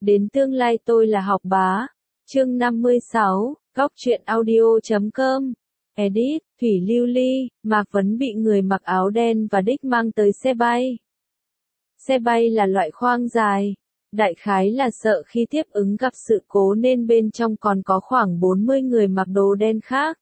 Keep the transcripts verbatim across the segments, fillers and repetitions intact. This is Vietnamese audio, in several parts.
Đến tương lai tôi là học bá. Chương năm mươi sáu, góc truyện audio chấm com. Edit, Thủy Lưu Ly, Mạc Vấn bị người mặc áo đen và đích mang tới xe bay. Xe bay là loại khoang dài. Đại khái là sợ khi tiếp ứng gặp sự cố nên bên trong còn có khoảng bốn mươi người mặc đồ đen khác.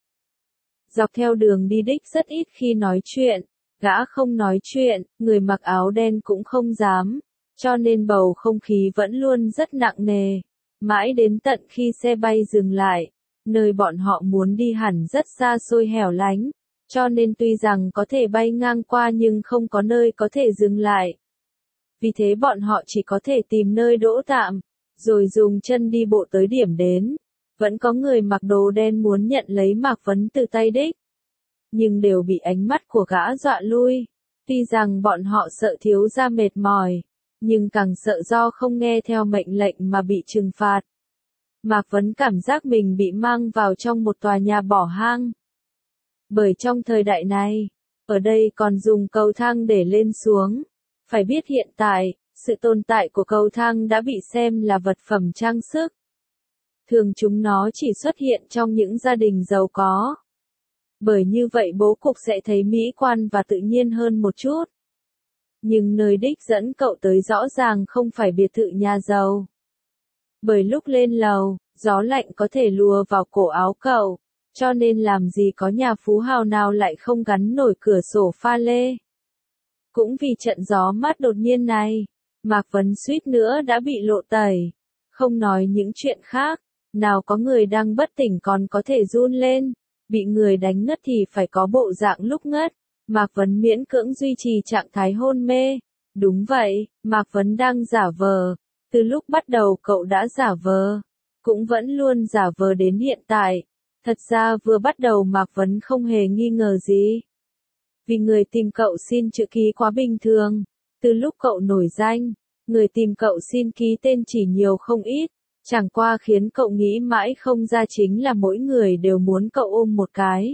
Dọc theo đường đi đích rất ít khi nói chuyện, gã không nói chuyện, người mặc áo đen cũng không dám, cho nên bầu không khí vẫn luôn rất nặng nề. Mãi đến tận khi xe bay dừng lại, nơi bọn họ muốn đi hẳn rất xa xôi hẻo lánh, cho nên tuy rằng có thể bay ngang qua nhưng không có nơi có thể dừng lại. Vì thế bọn họ chỉ có thể tìm nơi đỗ tạm, rồi dùng chân đi bộ tới điểm đến. Vẫn có người mặc đồ đen muốn nhận lấy Mạc Vấn từ tay đích, nhưng đều bị ánh mắt của gã dọa lui. Tuy rằng bọn họ sợ thiếu gia mệt mỏi, nhưng càng sợ do không nghe theo mệnh lệnh mà bị trừng phạt. Mạc Vấn cảm giác mình bị mang vào trong một tòa nhà bỏ hoang. Bởi trong thời đại này, ở đây còn dùng cầu thang để lên xuống. Phải biết hiện tại, sự tồn tại của cầu thang đã bị xem là vật phẩm trang sức. Thường chúng nó chỉ xuất hiện trong những gia đình giàu có. Bởi như vậy bố cục sẽ thấy mỹ quan và tự nhiên hơn một chút. Nhưng nơi đích dẫn cậu tới rõ ràng không phải biệt thự nhà giàu. Bởi lúc lên lầu, gió lạnh có thể lùa vào cổ áo cậu, cho nên làm gì có nhà phú hào nào lại không gắn nổi cửa sổ pha lê. Cũng vì trận gió mát đột nhiên này, Mạc Vấn suýt nữa đã bị lộ tẩy. Không nói những chuyện khác, nào có người đang bất tỉnh còn có thể run lên, bị người đánh ngất thì phải có bộ dạng lúc ngất. Mạc Vấn miễn cưỡng duy trì trạng thái hôn mê. Đúng vậy, Mạc Vấn đang giả vờ. Từ lúc bắt đầu cậu đã giả vờ, cũng vẫn luôn giả vờ đến hiện tại. Thật ra vừa bắt đầu Mạc Vấn không hề nghi ngờ gì. Vì người tìm cậu xin chữ ký quá bình thường. Từ lúc cậu nổi danh, người tìm cậu xin ký tên chỉ nhiều không ít. Chẳng qua khiến cậu nghĩ mãi không ra chính là mỗi người đều muốn cậu ôm một cái.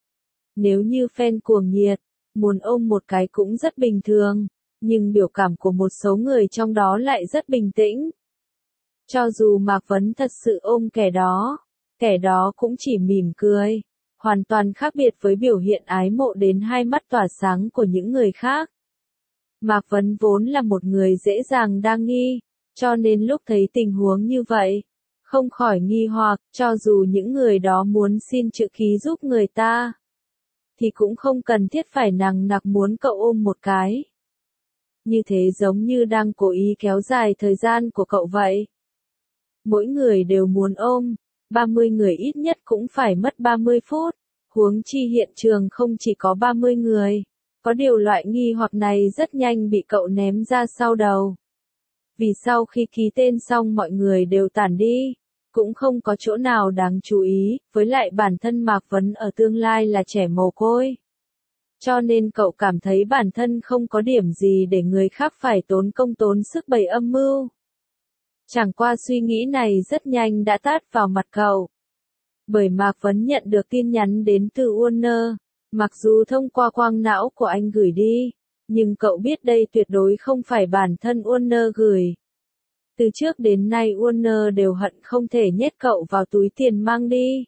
Nếu như fan cuồng nhiệt, muốn ôm một cái cũng rất bình thường, nhưng biểu cảm của một số người trong đó lại rất bình tĩnh. Cho dù Mạc Vấn thật sự ôm kẻ đó, kẻ đó cũng chỉ mỉm cười, hoàn toàn khác biệt với biểu hiện ái mộ đến hai mắt tỏa sáng của những người khác. Mạc Vấn vốn là một người dễ dàng đa nghi, cho nên lúc thấy tình huống như vậy, không khỏi nghi hoặc, cho dù những người đó muốn xin chữ ký giúp người ta, thì cũng không cần thiết phải nằng nặc muốn cậu ôm một cái. Như thế giống như đang cố ý kéo dài thời gian của cậu vậy. Mỗi người đều muốn ôm, ba mươi người ít nhất cũng phải mất ba mươi phút, huống chi hiện trường không chỉ có ba mươi người. Có điều loại nghi hoặc này rất nhanh bị cậu ném ra sau đầu. Vì sau khi ký tên xong mọi người đều tản đi, cũng không có chỗ nào đáng chú ý, với lại bản thân Mạc Vấn ở tương lai là trẻ mồ côi. Cho nên cậu cảm thấy bản thân không có điểm gì để người khác phải tốn công tốn sức bày âm mưu. Chẳng qua suy nghĩ này rất nhanh đã tát vào mặt cậu. Bởi Mạc Vấn nhận được tin nhắn đến từ Warner, mặc dù thông qua quang não của anh gửi đi, nhưng cậu biết đây tuyệt đối không phải bản thân Warner gửi. Từ trước đến nay Warner đều hận không thể nhét cậu vào túi tiền mang đi.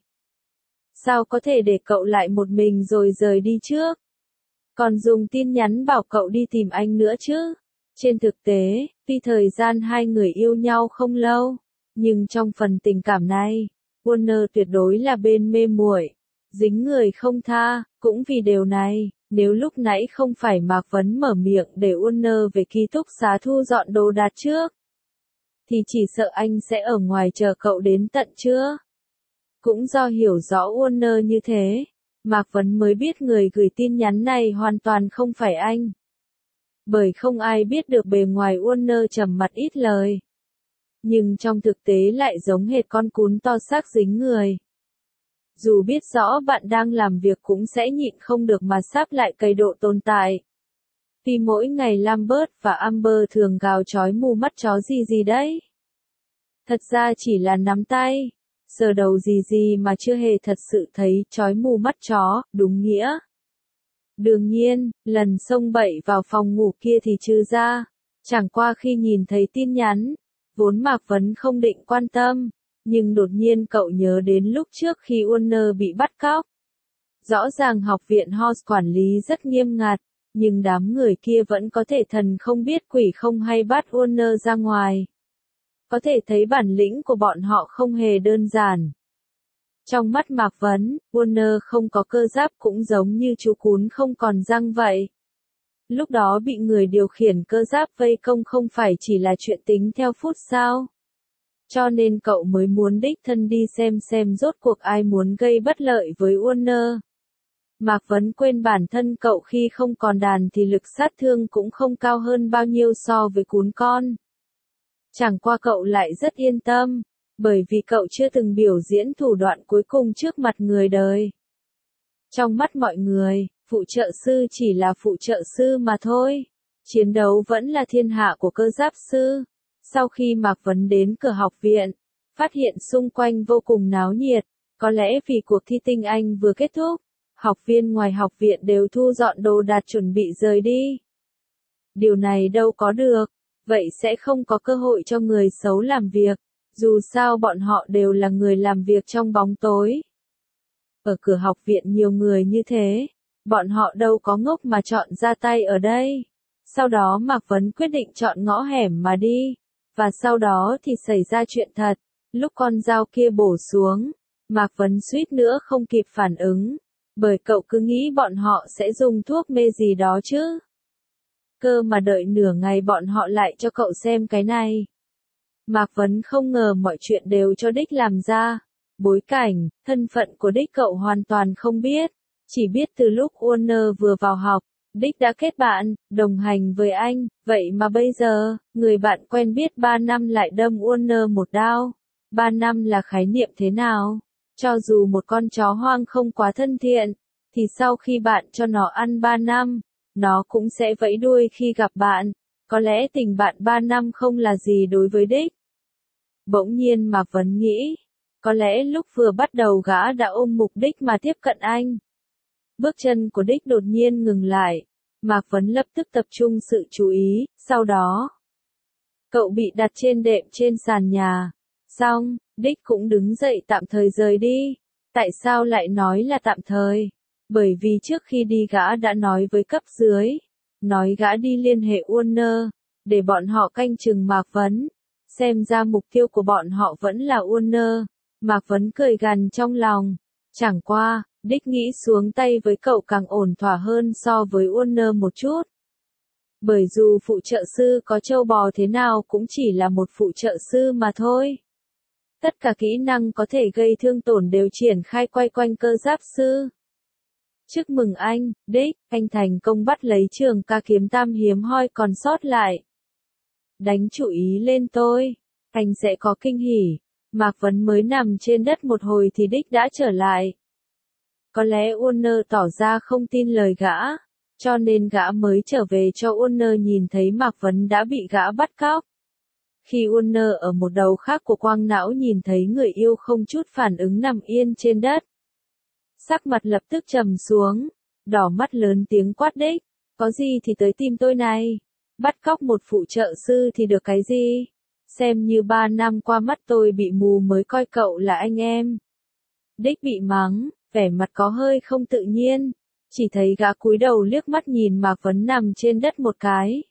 Sao có thể để cậu lại một mình rồi rời đi trước? Còn dùng tin nhắn bảo cậu đi tìm anh nữa chứ? Trên thực tế, tuy thời gian hai người yêu nhau không lâu, nhưng trong phần tình cảm này, Warner tuyệt đối là bên mê muội, dính người không tha. Cũng vì điều này, nếu lúc nãy không phải Mạc Vấn mở miệng để Warner về ký túc xá thu dọn đồ đạc trước, thì chỉ sợ anh sẽ ở ngoài chờ cậu đến tận trưa. Cũng do hiểu rõ Warner như thế, Mạc Vấn mới biết người gửi tin nhắn này hoàn toàn không phải anh. Bởi không ai biết được bề ngoài Warner trầm mặt ít lời, nhưng trong thực tế lại giống hệt con cún to xác dính người. Dù biết rõ bạn đang làm việc cũng sẽ nhịn không được mà sắp lại cày độ tồn tại. Vì mỗi ngày Lambert và Amber thường gào chói mù mắt chó gì gì đấy. Thật ra chỉ là nắm tay, sờ đầu gì gì mà chưa hề thật sự thấy chói mù mắt chó, đúng nghĩa. Đương nhiên, lần xông bậy vào phòng ngủ kia thì trừ ra. Chẳng qua khi nhìn thấy tin nhắn, Vốn Mạc Vấn không định quan tâm, nhưng đột nhiên cậu nhớ đến lúc trước khi Warner bị bắt cóc. Rõ ràng học viện House quản lý rất nghiêm ngặt, nhưng đám người kia vẫn có thể thần không biết quỷ không hay bắt Warner ra ngoài. Có thể thấy bản lĩnh của bọn họ không hề đơn giản. Trong mắt Mạc Vấn, Warner không có cơ giáp cũng giống như chú cún không còn răng vậy. Lúc đó bị người điều khiển cơ giáp vây công không phải chỉ là chuyện tính theo phút sao? Cho nên cậu mới muốn đích thân đi xem xem rốt cuộc ai muốn gây bất lợi với Warner. Mạc Vấn quên bản thân cậu khi không còn đàn thì lực sát thương cũng không cao hơn bao nhiêu so với cún con. Chẳng qua cậu lại rất yên tâm, bởi vì cậu chưa từng biểu diễn thủ đoạn cuối cùng trước mặt người đời. Trong mắt mọi người, phụ trợ sư chỉ là phụ trợ sư mà thôi. Chiến đấu vẫn là thiên hạ của cơ giáp sư. Sau khi Mạc Vấn đến cửa học viện, phát hiện xung quanh vô cùng náo nhiệt, có lẽ vì cuộc thi tinh Anh vừa kết thúc, học viên ngoài học viện đều thu dọn đồ đạc chuẩn bị rời đi. Điều này đâu có được, vậy sẽ không có cơ hội cho người xấu làm việc, dù sao bọn họ đều là người làm việc trong bóng tối. Ở cửa học viện nhiều người như thế, bọn họ đâu có ngốc mà chọn ra tay ở đây. Sau đó Mạc Vấn quyết định chọn ngõ hẻm mà đi, và sau đó thì xảy ra chuyện thật. Lúc con dao kia bổ xuống, Mạc Vấn suýt nữa không kịp phản ứng, bởi cậu cứ nghĩ bọn họ sẽ dùng thuốc mê gì đó chứ. Cơ mà đợi nửa ngày bọn họ lại cho cậu xem cái này. Mạc Vấn không ngờ mọi chuyện đều cho đích làm ra. Bối cảnh, thân phận của đích cậu hoàn toàn không biết. Chỉ biết từ lúc Warner vừa vào học, đích đã kết bạn, đồng hành với anh. Vậy mà bây giờ, người bạn quen biết ba năm lại đâm Warner một đao. ba năm là khái niệm thế nào? Cho dù một con chó hoang không quá thân thiện, thì sau khi bạn cho nó ăn ba năm, nó cũng sẽ vẫy đuôi khi gặp bạn. Có lẽ tình bạn ba năm không là gì đối với đích. Bỗng nhiên Mạc Vấn nghĩ, có lẽ lúc vừa bắt đầu gã đã ôm mục đích mà tiếp cận anh. Bước chân của đích đột nhiên ngừng lại, Mạc Vấn lập tức tập trung sự chú ý, sau đó, cậu bị đặt trên đệm trên sàn nhà. Xong, đích cũng đứng dậy tạm thời rời đi. Tại sao lại nói là tạm thời? Bởi vì trước khi đi gã đã nói với cấp dưới, nói gã đi liên hệ Warner, để bọn họ canh chừng Mạc Vấn. Xem ra mục tiêu của bọn họ vẫn là Warner. Mạc Vấn cười gằn trong lòng. Chẳng qua, đích nghĩ xuống tay với cậu càng ổn thỏa hơn so với Warner một chút. Bởi dù phụ trợ sư có trâu bò thế nào cũng chỉ là một phụ trợ sư mà thôi. Tất cả kỹ năng có thể gây thương tổn đều triển khai quay quanh cơ giáp sư. Chúc mừng anh, đích, anh thành công bắt lấy trường ca kiếm tam hiếm hoi còn sót lại. Đánh chủ ý lên tôi, anh sẽ có kinh hỉ. Mạc Vấn mới nằm trên đất một hồi thì đích đã trở lại. Có lẽ Warner tỏ ra không tin lời gã, cho nên gã mới trở về cho Warner nhìn thấy Mạc Vấn đã bị gã bắt cóc. Khi Warner ở một đầu khác của quang não nhìn thấy người yêu không chút phản ứng nằm yên trên đất, sắc mặt lập tức trầm xuống, đỏ mắt lớn tiếng quát đích, có gì thì tới tìm tôi này, bắt cóc một phụ trợ sư thì được cái gì, xem như ba năm qua mắt tôi bị mù mới coi cậu là anh em. Đích bị mắng, vẻ mặt có hơi không tự nhiên, chỉ thấy gã cúi đầu liếc mắt nhìn Mạc Vấn nằm trên đất một cái.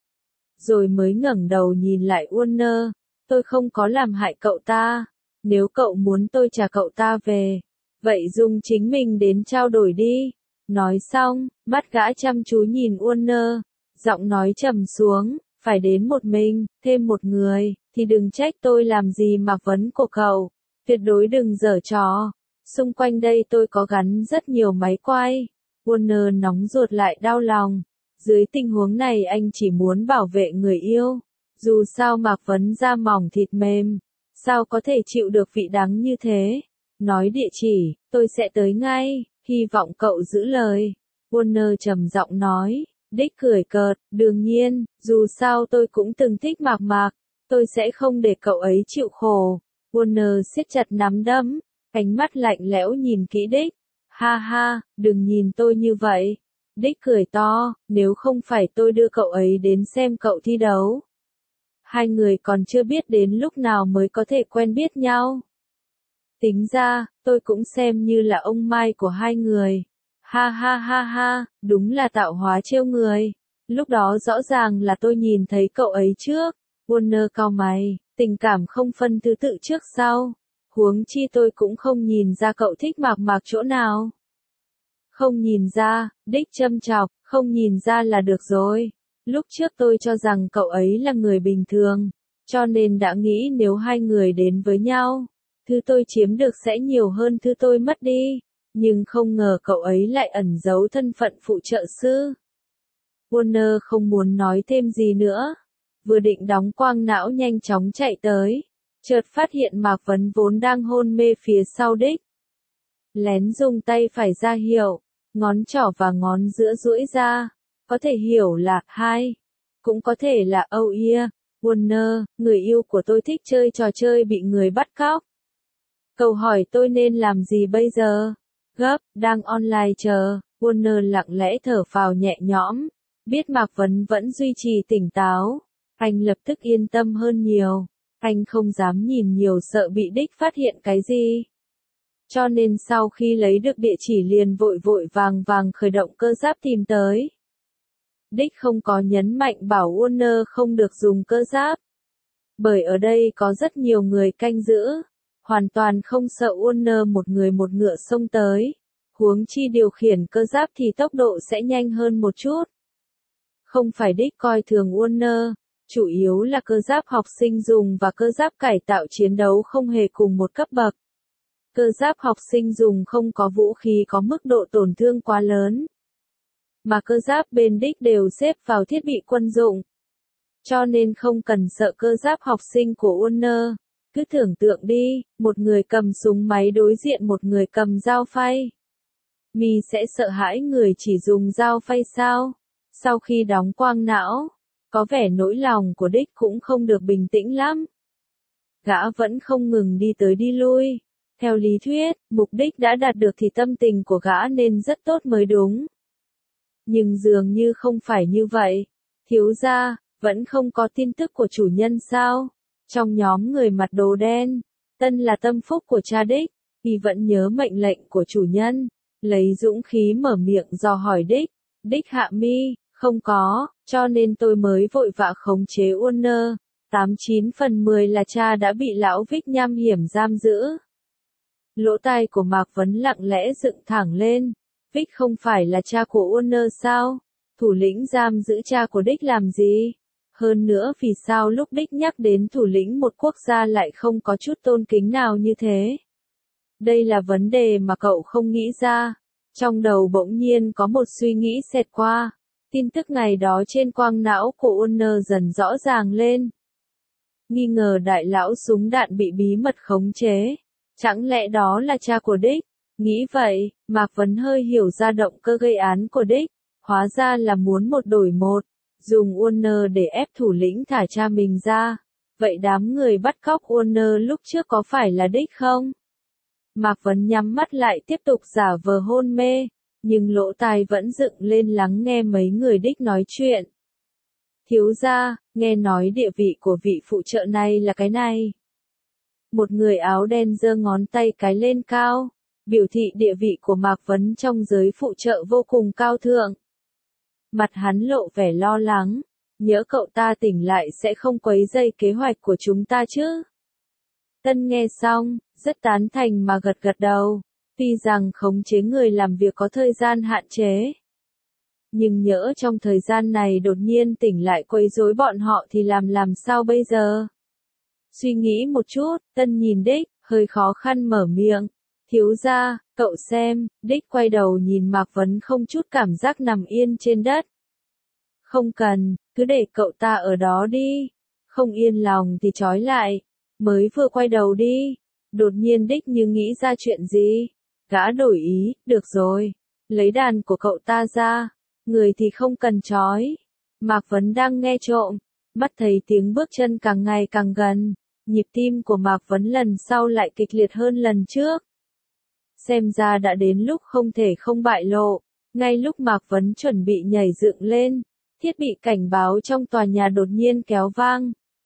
Rồi mới ngẩng đầu nhìn lại Warner, tôi không có làm hại cậu ta, nếu cậu muốn tôi trả cậu ta về, vậy dùng chính mình đến trao đổi đi. Nói xong, mắt gã chăm chú nhìn Warner, giọng nói trầm xuống, phải đến một mình, thêm một người, thì đừng trách tôi làm gì Mạc Vấn của cậu, tuyệt đối đừng giở trò, xung quanh đây tôi có gắn rất nhiều máy quay. Warner nóng ruột lại đau lòng. Dưới tình huống này anh chỉ muốn bảo vệ người yêu. Dù sao Mạc Vấn da mỏng thịt mềm, sao có thể chịu được vị đắng như thế. Nói địa chỉ, tôi sẽ tới ngay, hy vọng cậu giữ lời. Warner trầm giọng nói, đích cười cợt, đương nhiên, dù sao tôi cũng từng thích Mạc Mạc, tôi sẽ không để cậu ấy chịu khổ. Warner siết chặt nắm đấm, ánh mắt lạnh lẽo nhìn kỹ đích. Ha ha, đừng nhìn tôi như vậy. Đích cười to, nếu không phải tôi đưa cậu ấy đến xem cậu thi đấu. Hai người còn chưa biết đến lúc nào mới có thể quen biết nhau. Tính ra, tôi cũng xem như là ông Mai của hai người. Ha ha ha ha, đúng là tạo hóa trêu người. Lúc đó rõ ràng là tôi nhìn thấy cậu ấy trước. Warner cau mày, tình cảm không phân thứ tự trước sau. Huống chi tôi cũng không nhìn ra cậu thích Mạc Mạc chỗ nào. Không nhìn ra, Đích châm chọc, không nhìn ra là được rồi. Lúc trước tôi cho rằng cậu ấy là người bình thường, cho nên đã nghĩ nếu hai người đến với nhau, thứ tôi chiếm được sẽ nhiều hơn thứ tôi mất đi. Nhưng không ngờ cậu ấy lại ẩn giấu thân phận phụ trợ sư. Warner không muốn nói thêm gì nữa. Vừa định đóng quang não nhanh chóng chạy tới. Chợt phát hiện Mạc Vấn vốn đang hôn mê phía sau Đích. Lén dùng tay phải ra hiệu, ngón trỏ và ngón giữa duỗi ra. Có thể hiểu là hai. Cũng có thể là oh yeah, Warner, người yêu của tôi thích chơi trò chơi bị người bắt cóc. Cậu hỏi tôi nên làm gì bây giờ? Gấp, đang online chờ. Warner lặng lẽ thở phào nhẹ nhõm. Biết Mạc Vấn vẫn duy trì tỉnh táo. Anh lập tức yên tâm hơn nhiều. Anh không dám nhìn nhiều sợ bị Đích phát hiện cái gì. Cho nên sau khi lấy được địa chỉ liền vội vội vàng vàng khởi động cơ giáp tìm tới. Đích không có nhấn mạnh bảo Warner không được dùng cơ giáp. Bởi ở đây có rất nhiều người canh giữ. Hoàn toàn không sợ Warner một người một ngựa xông tới. Huống chi điều khiển cơ giáp thì tốc độ sẽ nhanh hơn một chút. Không phải Đích coi thường Warner. Chủ yếu là cơ giáp học sinh dùng và cơ giáp cải tạo chiến đấu không hề cùng một cấp bậc. Cơ giáp học sinh dùng không có vũ khí có mức độ tổn thương quá lớn. Mà cơ giáp bên Đích đều xếp vào thiết bị quân dụng. Cho nên không cần sợ cơ giáp học sinh của Warner. Cứ tưởng tượng đi, một người cầm súng máy đối diện một người cầm dao phay. Mi sẽ sợ hãi người chỉ dùng dao phay sao? Sau khi đóng quang não, có vẻ nỗi lòng của Đích cũng không được bình tĩnh lắm. Gã vẫn không ngừng đi tới đi lui. Theo lý thuyết, mục đích đã đạt được thì tâm tình của gã nên rất tốt mới đúng. Nhưng dường như không phải như vậy. Thiếu gia, vẫn không có tin tức của chủ nhân sao? Trong nhóm người mặt đồ đen, Tân là tâm phúc của cha Đích, y vẫn nhớ mệnh lệnh của chủ nhân. Lấy dũng khí mở miệng dò hỏi Đích. Đích hạ mi, không có, cho nên tôi mới vội vã khống chế Warner. Tám chín phần mười là cha đã bị lão Vích nham hiểm giam giữ. Lỗ tai của Mạc Vấn lặng lẽ dựng thẳng lên. Vích không phải là cha của Warner sao? Thủ lĩnh giam giữ cha của Đích làm gì? Hơn nữa vì sao lúc Đích nhắc đến thủ lĩnh một quốc gia lại không có chút tôn kính nào như thế? Đây là vấn đề mà cậu không nghĩ ra. Trong đầu bỗng nhiên có một suy nghĩ xẹt qua. Tin tức ngày đó trên quang não của Warner dần rõ ràng lên. Nghi ngờ đại lão súng đạn bị bí mật khống chế. Chẳng lẽ đó là cha của Đích? Nghĩ vậy, Mạc Vấn hơi hiểu ra động cơ gây án của Đích. Hóa ra là muốn một đổi một. Dùng Warner để ép thủ lĩnh thả cha mình ra. Vậy đám người bắt cóc Warner lúc trước có phải là Đích không? Mạc Vấn nhắm mắt lại tiếp tục giả vờ hôn mê. Nhưng lỗ tai vẫn dựng lên lắng nghe mấy người Đích nói chuyện. Thiếu gia, nghe nói địa vị của vị phụ trợ này là cái này. Một người áo đen giơ ngón tay cái lên cao, biểu thị địa vị của Mạc Vấn trong giới phụ trợ vô cùng cao thượng. Mặt hắn lộ vẻ lo lắng, nhỡ cậu ta tỉnh lại sẽ không quấy rầy kế hoạch của chúng ta chứ. Tân nghe xong, rất tán thành mà gật gật đầu, tuy rằng khống chế người làm việc có thời gian hạn chế. Nhưng nhỡ trong thời gian này đột nhiên tỉnh lại quấy rối bọn họ thì làm làm sao bây giờ? Suy nghĩ một chút, Tân nhìn Đích, hơi khó khăn mở miệng. Thiếu gia, cậu xem, Đích quay đầu nhìn Mạc Vấn không chút cảm giác nằm yên trên đất. Không cần, cứ để cậu ta ở đó đi. Không yên lòng thì trói lại. Mới vừa quay đầu đi. Đột nhiên Đích như nghĩ ra chuyện gì. Gã đổi ý, được rồi. Lấy đàn của cậu ta ra. Người thì không cần trói. Mạc Vấn đang nghe trộm. Mắt thấy tiếng bước chân càng ngày càng gần. Nhịp tim của Mạc Vấn lần sau lại kịch liệt hơn lần trước. Xem ra đã đến lúc không thể không bại lộ. Ngay lúc Mạc Vấn chuẩn bị nhảy dựng lên, thiết bị cảnh báo trong tòa nhà đột nhiên kéo vang.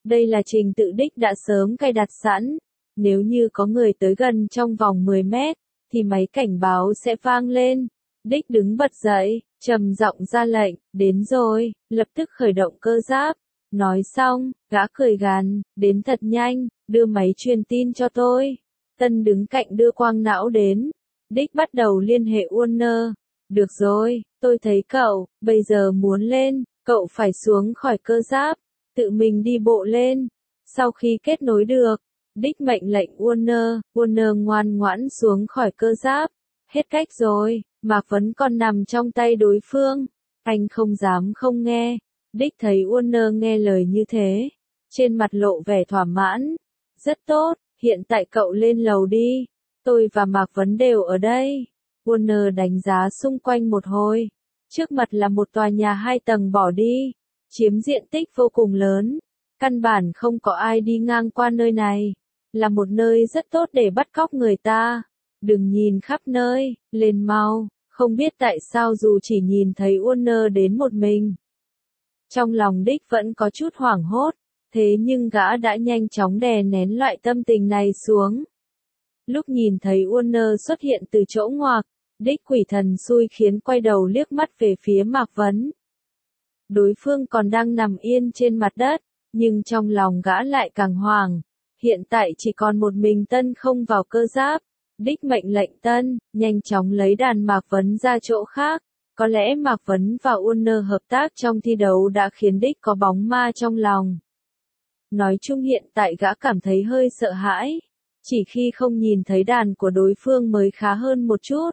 Đây là trình tự đích đã sớm cài đặt sẵn. Nếu như có người tới gần trong vòng mười mét, thì máy cảnh báo sẽ vang lên. Đích đứng bật dậy, trầm giọng ra lệnh, đến rồi, lập tức khởi động cơ giáp. Nói xong, gã cười gằn, đến thật nhanh, đưa máy truyền tin cho tôi. Tân đứng cạnh đưa quang não đến. Đích bắt đầu liên hệ Warner. Được rồi, tôi thấy cậu, bây giờ muốn lên, cậu phải xuống khỏi cơ giáp, tự mình đi bộ lên. Sau khi kết nối được, Đích mệnh lệnh Warner, Warner ngoan ngoãn xuống khỏi cơ giáp. Hết cách rồi, Mạc Vấn còn nằm trong tay đối phương. Anh không dám không nghe. Đích thấy Warner nghe lời như thế. Trên mặt lộ vẻ thỏa mãn. Rất tốt, hiện tại cậu lên lầu đi. Tôi và Mạc Vấn đều ở đây. Warner đánh giá xung quanh một hồi. Trước mặt là một tòa nhà hai tầng bỏ đi. Chiếm diện tích vô cùng lớn. Căn bản không có ai đi ngang qua nơi này. Là một nơi rất tốt để bắt cóc người ta. Đừng nhìn khắp nơi, lên mau. Không biết tại sao dù chỉ nhìn thấy Warner đến một mình. Trong lòng Đích vẫn có chút hoảng hốt. Thế nhưng gã đã nhanh chóng đè nén loại tâm tình này xuống. Lúc nhìn thấy Warner xuất hiện từ chỗ ngoặc, Đích quỷ thần xui khiến quay đầu liếc mắt về phía Mạc Vấn. Đối phương còn đang nằm yên trên mặt đất, nhưng trong lòng gã lại càng hoảng. Hiện tại chỉ còn một mình Tân không vào cơ giáp. Đích mệnh lệnh Tân, nhanh chóng lấy đàn Mạc Vấn ra chỗ khác. Có lẽ Mạc Vấn và Warner hợp tác trong thi đấu đã khiến Đích có bóng ma trong lòng. Nói chung hiện tại gã cảm thấy hơi sợ hãi. Chỉ khi không nhìn thấy đàn của đối phương mới khá hơn một chút.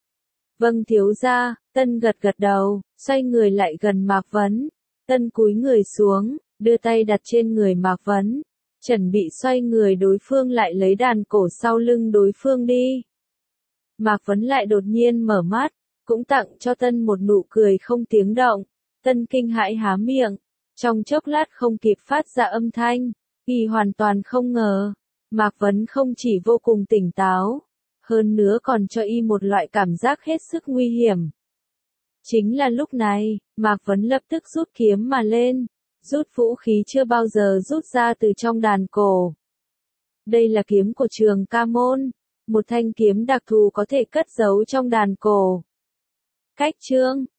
Vâng thiếu gia, Tân gật gật đầu, xoay người lại gần Mạc Vấn. Tân cúi người xuống, đưa tay đặt trên người Mạc Vấn. Chuẩn bị xoay người đối phương lại lấy đàn cổ sau lưng đối phương đi. Mạc Vấn lại đột nhiên mở mắt, cũng tặng cho Tân một nụ cười không tiếng động. Tân kinh hãi há miệng, trong chốc lát không kịp phát ra âm thanh, y hoàn toàn không ngờ. Mạc Vấn không chỉ vô cùng tỉnh táo, hơn nữa còn cho y một loại cảm giác hết sức nguy hiểm. Chính là lúc này, Mạc Vấn lập tức rút kiếm mà lên, rút vũ khí chưa bao giờ rút ra từ trong đàn cổ. Đây là kiếm của Trường Ca Môn, một thanh kiếm đặc thù có thể cất giấu trong đàn cổ. Cách chương